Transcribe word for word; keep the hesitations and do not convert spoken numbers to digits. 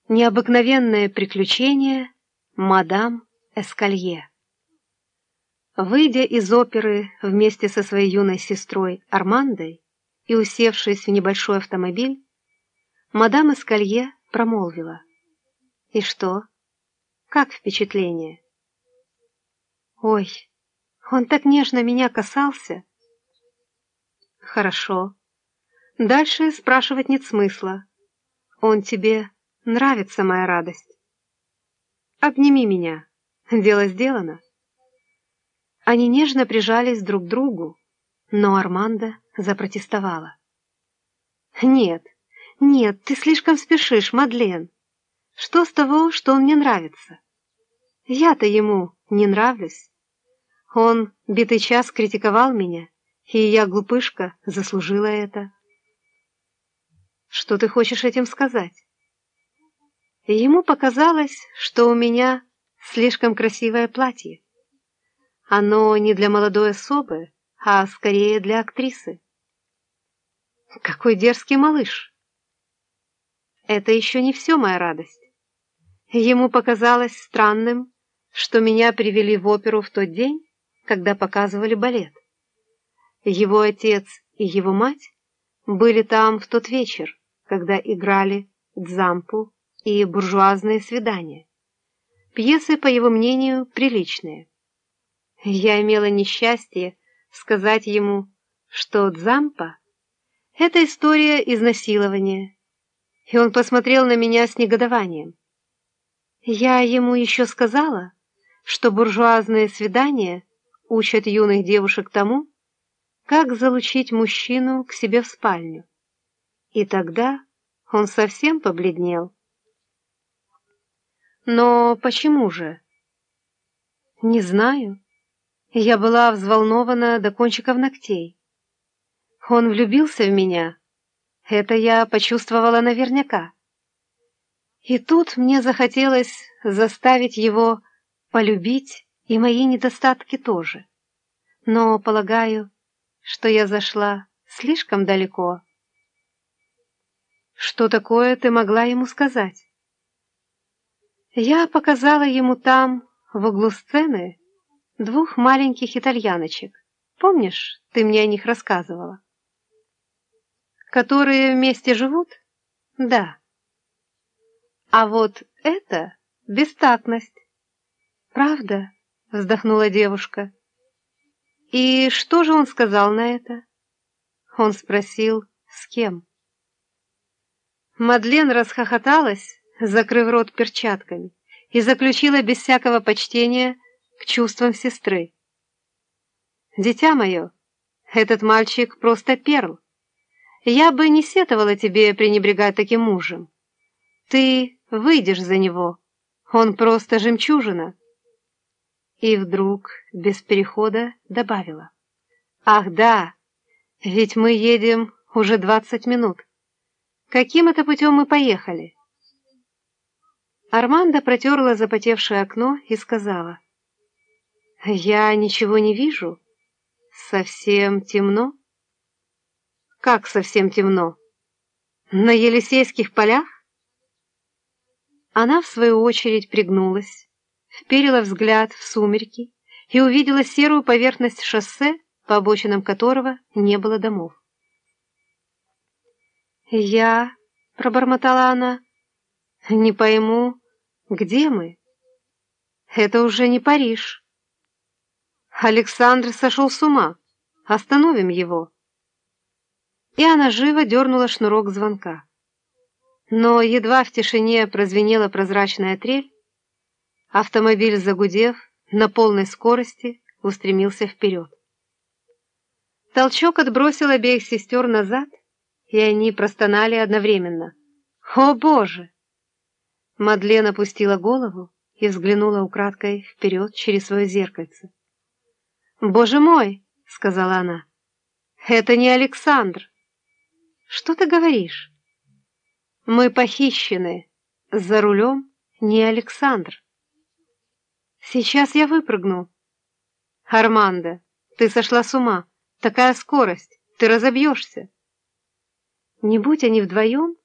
Необыкновенное приключение мадам Эскалье. Выйдя из оперы вместе со своей юной сестрой Армандой и усевшись в небольшой автомобиль, мадам Эскалье промолвила: «И что? Как впечатление?» «Ой, он так нежно меня касался!» «Хорошо. Дальше спрашивать нет смысла. Он тебе нравится, моя радость? Обними меня. Дело сделано». Они нежно прижались друг к другу, но Армандо запротестовала. «Нет, нет, ты слишком спешишь, Мадлен. Что с того, что он мне нравится? Я-то ему не нравлюсь. Он битый час критиковал меня, и я, глупышка, заслужила это». «Что ты хочешь этим сказать?» Ему показалось, что у меня слишком красивое платье. Оно не для молодой особы, а скорее для актрисы. Какой дерзкий малыш! Это еще не все, моя радость. Ему показалось странным, что меня привели в оперу в тот день, когда показывали балет. Его отец и его мать были там в тот вечер, когда играли «Дзампу» и «Буржуазные свидания». Пьесы, по его мнению, приличные. Я имела несчастье сказать ему, что «Дзампа» — это история изнасилования, и он посмотрел на меня с негодованием. Я ему еще сказала, что буржуазные свидания учат юных девушек тому, как залучить мужчину к себе в спальню. И тогда он совсем побледнел. Но почему же? Не знаю. Я была взволнована до кончиков ногтей. Он влюбился в меня. Это я почувствовала наверняка. И тут мне захотелось заставить его полюбить и мои недостатки тоже. Но полагаю, что я зашла слишком далеко. Что такое ты могла ему сказать? Я показала ему там, в углу сцены, двух маленьких итальяночек. Помнишь, ты мне о них рассказывала? Которые вместе живут? Да. А вот это бестактность. Правда? Вздохнула девушка. И что же он сказал на это? Он спросил, с кем? Мадлен расхохоталась, закрыв рот перчатками, и заключила без всякого почтения к чувствам сестры. «Дитя мое, этот мальчик просто перл. Я бы не сетовала тебе пренебрегать таким мужем. Ты выйдешь за него, он просто жемчужина». И вдруг, без перехода, добавила: «Ах да, ведь мы едем уже двадцать минут. Каким это путем мы поехали?» Армандо протерла запотевшее окно и сказала: «Я ничего не вижу. Совсем темно». «Как совсем темно? На Елисейских полях?» Она, в свою очередь, пригнулась, вперила взгляд в сумерки и увидела серую поверхность шоссе, по обочинам которого не было домов. «Я...» — пробормотала она. «Не пойму, где мы? Это уже не Париж. Александр сошел с ума. Остановим его». И она живо дернула шнурок звонка. Но едва в тишине прозвенела прозрачная трель, автомобиль, загудев, на полной скорости устремился вперед. Толчок отбросил обеих сестер назад, и они простонали одновременно: «О, Боже!» Мадлен опустила голову и взглянула украдкой вперед через свое зеркальце. «Боже мой!» — сказала она. «Это не Александр!» «Что ты говоришь?» «Мы похищены. За рулем не Александр». «Сейчас я выпрыгну». «Армандо, ты сошла с ума. Такая скорость. Ты разобьешься». Не будь они вдвоем,